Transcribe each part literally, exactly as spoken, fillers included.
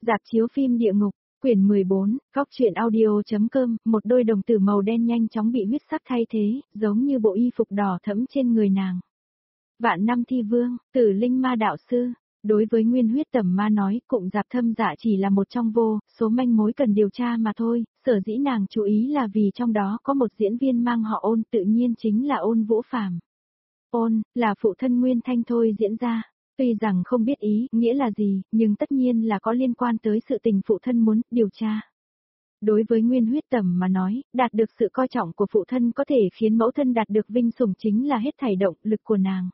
Rạp chiếu phim Địa Ngục, quyển mười bốn, góc truyện audio.com, một đôi đồng tử màu đen nhanh chóng bị huyết sắc thay thế, giống như bộ y phục đỏ thẫm trên người nàng. Vạn năm thi vương, Tử Linh Ma đạo sư. Đối với Nguyên Huyết Tẩm Ma nói, cụm rạp Thâm Dạ chỉ là một trong vô số manh mối cần điều tra mà thôi, sở dĩ nàng chú ý là vì trong đó có một diễn viên mang họ Ôn, tự nhiên chính là Ôn Vũ Phàm. Ôn, là phụ thân Nguyên Thanh thôi diễn ra. Tuy rằng không biết ý nghĩa là gì, nhưng tất nhiên là có liên quan tới sự tình phụ thân muốn điều tra. Đối với Nguyên Huyết Tẩm mà nói, đạt được sự coi trọng của phụ thân có thể khiến mẫu thân đạt được vinh sủng chính là hết thảy động lực của nàng.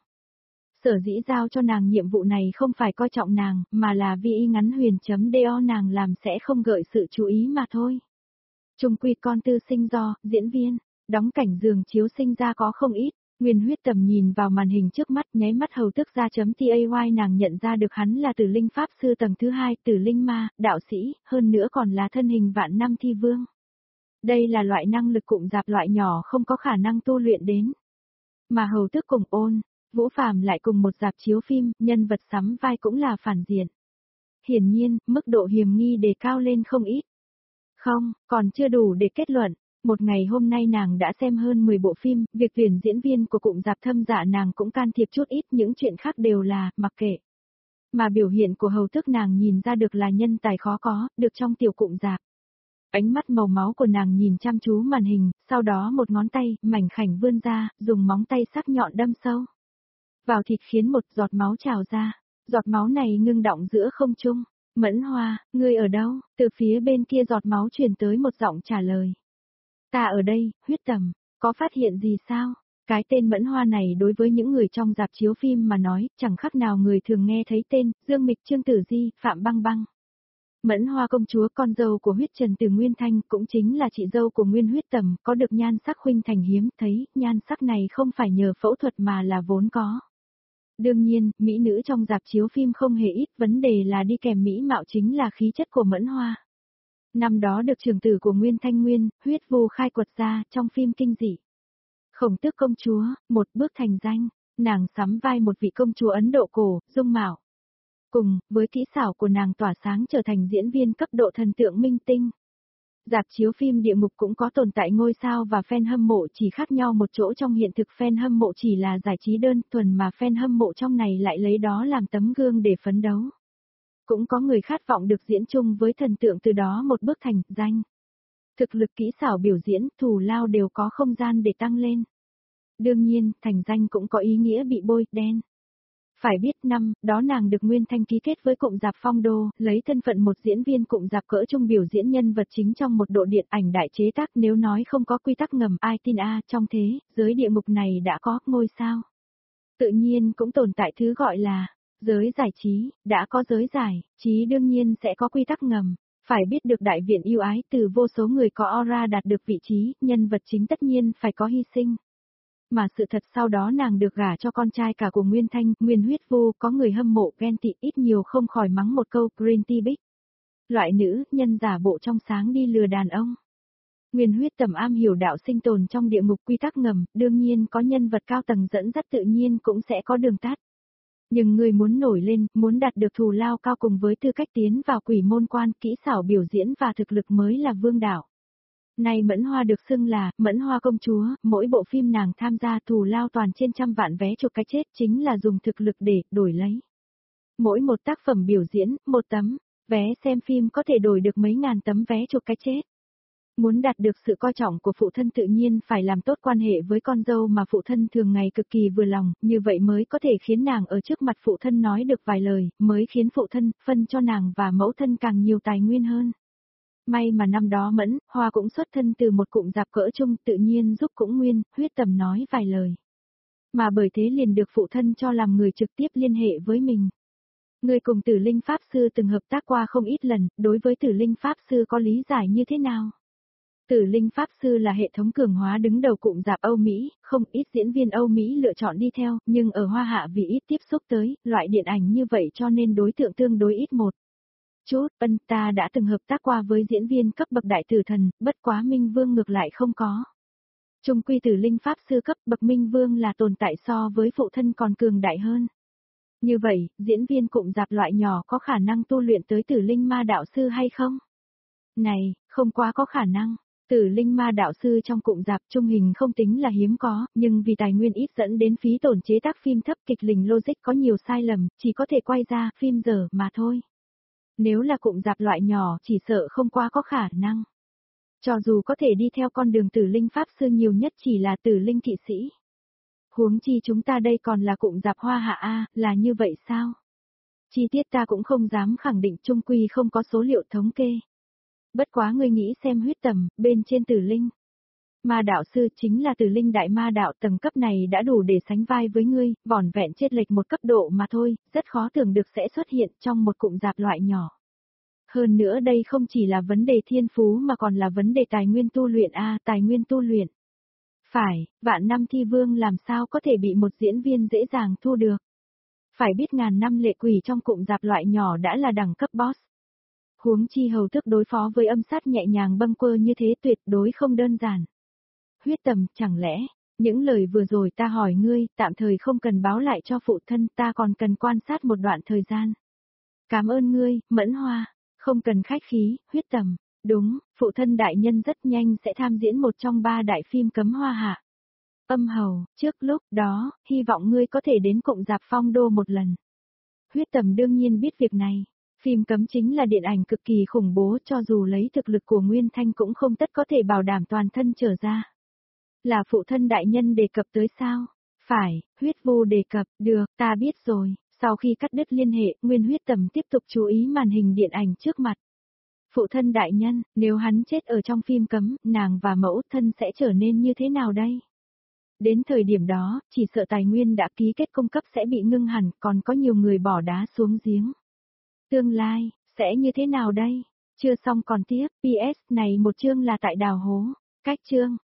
Sở dĩ giao cho nàng nhiệm vụ này không phải coi trọng nàng, mà là vì y ngắn huyền.do nàng làm sẽ không gợi sự chú ý mà thôi. Trung quy con tư sinh do, diễn viên, đóng cảnh giường chiếu sinh ra có không ít. Nguyên Huyết Tầm nhìn vào màn hình trước mắt, nháy mắt hầu tức ra chấm tay, nàng nhận ra được hắn là Tử Linh Pháp Sư tầng thứ hai, Tử Linh Ma, đạo sĩ, hơn nữa còn là thân hình vạn năm thi vương. Đây là loại năng lực cụm rạp loại nhỏ không có khả năng tu luyện đến. Mà hầu tức cùng Ôn Vũ Phàm lại cùng một rạp chiếu phim, nhân vật sắm vai cũng là phản diện. Hiển nhiên, mức độ hiểm nghi đề cao lên không ít. Không, còn chưa đủ để kết luận. Một ngày hôm nay nàng đã xem hơn mười bộ phim, việc tuyển diễn viên của cụm rạp Thâm Dạ nàng cũng can thiệp chút ít, những chuyện khác đều là, mặc kệ. Mà biểu hiện của hầu tức nàng nhìn ra được là nhân tài khó có, được trong tiểu cụm rạp. Ánh mắt màu máu của nàng nhìn chăm chú màn hình, sau đó một ngón tay, mảnh khảnh vươn ra, dùng móng tay sắc nhọn đâm sâu vào thịt khiến một giọt máu trào ra. Giọt máu này ngưng đọng giữa không trung. Mẫn Hoa, ngươi ở đâu? Từ phía bên kia giọt máu truyền tới một giọng trả lời. Ta ở đây, Huyết Tầm, có phát hiện gì sao? Cái tên Mẫn Hoa này đối với những người trong rạp chiếu phim mà nói, chẳng khác nào người thường nghe thấy tên, Dương Mịch, Trương Tử Di, Phạm Băng Băng. Mẫn Hoa công chúa, con dâu của Huyết Trần từ Nguyên Thanh, cũng chính là chị dâu của Nguyên Huyết Tầm, có được nhan sắc khuynh thành hiếm thấy, nhan sắc này không phải nhờ phẫu thuật mà là vốn có. Đương nhiên, mỹ nữ trong rạp chiếu phim không hề ít, vấn đề là đi kèm mỹ mạo chính là khí chất của Mẫn Hoa. Năm đó được trưởng tử của Nguyên Thanh Nguyên, Huyết Vu khai quật ra, trong phim kinh dị Khổng Tước công chúa, một bước thành danh, nàng sắm vai một vị công chúa Ấn Độ cổ, dung mạo. Cùng, với kỹ xảo của nàng tỏa sáng trở thành diễn viên cấp độ thần tượng minh tinh. Rạp chiếu phim Địa Ngục cũng có tồn tại ngôi sao và fan hâm mộ, chỉ khác nhau một chỗ trong hiện thực fan hâm mộ chỉ là giải trí đơn thuần mà fan hâm mộ trong này lại lấy đó làm tấm gương để phấn đấu. Cũng có người khát vọng được diễn chung với thần tượng, từ đó một bước thành danh. Thực lực, kỹ xảo biểu diễn, thù lao đều có không gian để tăng lên. Đương nhiên, thành danh cũng có ý nghĩa bị bôi đen. Phải biết năm đó nàng được Nguyên Thanh ký kết với cụm rạp Phong Đô, lấy thân phận một diễn viên cụm rạp cỡ trung biểu diễn nhân vật chính trong một độ điện ảnh đại chế tác, nếu nói không có quy tắc ngầm ai tin a, trong thế giới địa ngục này đã có ngôi sao. Tự nhiên cũng tồn tại thứ gọi là giới giải trí, đã có giới giải trí đương nhiên sẽ có quy tắc ngầm. Phải biết được đại viện yêu ái, từ vô số người có aura đạt được vị trí, nhân vật chính tất nhiên phải có hy sinh. Mà sự thật sau đó nàng được gả cho con trai cả của Nguyên Thanh, Nguyên Huyết Vu, có người hâm mộ ghen tị, ít nhiều không khỏi mắng một câu Green Tea Big. Loại nữ nhân giả bộ trong sáng đi lừa đàn ông. Nguyên Huyết Tầm am hiểu đạo sinh tồn trong địa ngục, quy tắc ngầm, đương nhiên có nhân vật cao tầng dẫn dắt, tự nhiên cũng sẽ có đường tắt. Nhưng người muốn nổi lên, muốn đạt được thù lao cao cùng với tư cách tiến vào quỷ môn quan, kỹ xảo biểu diễn và thực lực mới là vương đạo. Nay Mẫn Hoa được xưng là Mẫn Hoa công chúa, mỗi bộ phim nàng tham gia thù lao toàn trên trăm vạn vé chụp cái chết, chính là dùng thực lực để đổi lấy. Mỗi một tác phẩm biểu diễn, một tấm vé xem phim có thể đổi được mấy ngàn tấm vé chụp cái chết. Muốn đạt được sự coi trọng của phụ thân tự nhiên phải làm tốt quan hệ với con dâu mà phụ thân thường ngày cực kỳ vừa lòng, như vậy mới có thể khiến nàng ở trước mặt phụ thân nói được vài lời, mới khiến phụ thân phân cho nàng và mẫu thân càng nhiều tài nguyên hơn. May mà năm đó Mẫn Hoa cũng xuất thân từ một cụm rạp cỡ trung, tự nhiên giúp cũng Nguyên Huyết Tầm nói vài lời. Mà bởi thế liền được phụ thân cho làm người trực tiếp liên hệ với mình. Người cùng Tử Linh Pháp Sư từng hợp tác qua không ít lần, đối với Tử Linh Pháp Sư có lý giải như thế nào? Tử Linh Pháp Sư là hệ thống cường hóa đứng đầu cụm rạp Âu Mỹ, không ít diễn viên Âu Mỹ lựa chọn đi theo, nhưng ở Hoa Hạ vì ít tiếp xúc tới loại điện ảnh như vậy cho nên đối tượng tương đối ít một chút. Ân, ta đã từng hợp tác qua với diễn viên cấp bậc đại tử thần, bất quá Minh Vương ngược lại không có. Trung quy Tử Linh Pháp Sư cấp bậc Minh Vương là tồn tại so với phụ thân còn cường đại hơn. Như vậy, diễn viên cụm rạp loại nhỏ có khả năng tu luyện tới Tử Linh Ma đạo sư hay không? Này, không quá có khả năng. Tử Linh Ma đạo sư trong cụm rạp trung hình không tính là hiếm có, nhưng vì tài nguyên ít dẫn đến phí tổn chế tác phim thấp, kịch lình logic có nhiều sai lầm, chỉ có thể quay ra phim dở mà thôi. Nếu là cụm rạp loại nhỏ chỉ sợ không quá có khả năng. Cho dù có thể đi theo con đường Tử Linh Pháp Sư nhiều nhất chỉ là Tử Linh kỵ sĩ. Huống chi chúng ta đây còn là cụm rạp Hoa Hạ A, là như vậy sao? Chi tiết ta cũng không dám khẳng định, chung quy không có số liệu thống kê. Bất quá ngươi nghĩ xem huyết tầm, bên trên Tử Linh. Ma đạo sư chính là Tử Linh đại ma đạo, tầng cấp này đã đủ để sánh vai với ngươi, vỏn vẹn chênh lệch một cấp độ mà thôi, rất khó tưởng được sẽ xuất hiện trong một cụm rạp loại nhỏ. Hơn nữa đây không chỉ là vấn đề thiên phú mà còn là vấn đề tài nguyên tu luyện a, tài nguyên tu luyện. Phải, vạn năm thi vương làm sao có thể bị một diễn viên dễ dàng thu được. Phải biết ngàn năm lệ quỷ trong cụm rạp loại nhỏ đã là đẳng cấp boss. Huống chi hầu thức đối phó với âm sát nhẹ nhàng bâng quơ như thế tuyệt đối không đơn giản. Huyết tầm, chẳng lẽ, những lời vừa rồi ta hỏi ngươi, tạm thời không cần báo lại cho phụ thân, ta còn cần quan sát một đoạn thời gian. Cảm ơn ngươi, Mẫn Hoa, không cần khách khí, huyết tầm, đúng, phụ thân đại nhân rất nhanh sẽ tham diễn một trong ba đại phim cấm Hoa Hạ. Âm hầu, trước lúc đó, hy vọng ngươi có thể đến cụm rạp Phong Đô một lần. Huyết tầm đương nhiên biết việc này. Phim cấm chính là điện ảnh cực kỳ khủng bố, cho dù lấy thực lực của Nguyên Thanh cũng không tất có thể bảo đảm toàn thân trở ra. Là phụ thân đại nhân đề cập tới sao? Phải, huyết vô đề cập, được, ta biết rồi. Sau khi cắt đứt liên hệ, Nguyên Huyết Tầm tiếp tục chú ý màn hình điện ảnh trước mặt. Phụ thân đại nhân, nếu hắn chết ở trong phim cấm, nàng và mẫu thân sẽ trở nên như thế nào đây? Đến thời điểm đó, chỉ sợ tài nguyên đã ký kết cung cấp sẽ bị ngưng hẳn, còn có nhiều người bỏ đá xuống giếng. Tương lai, sẽ như thế nào đây? Chưa xong còn tiếp, pê ét này một chương là tại đào hố. Cách chương,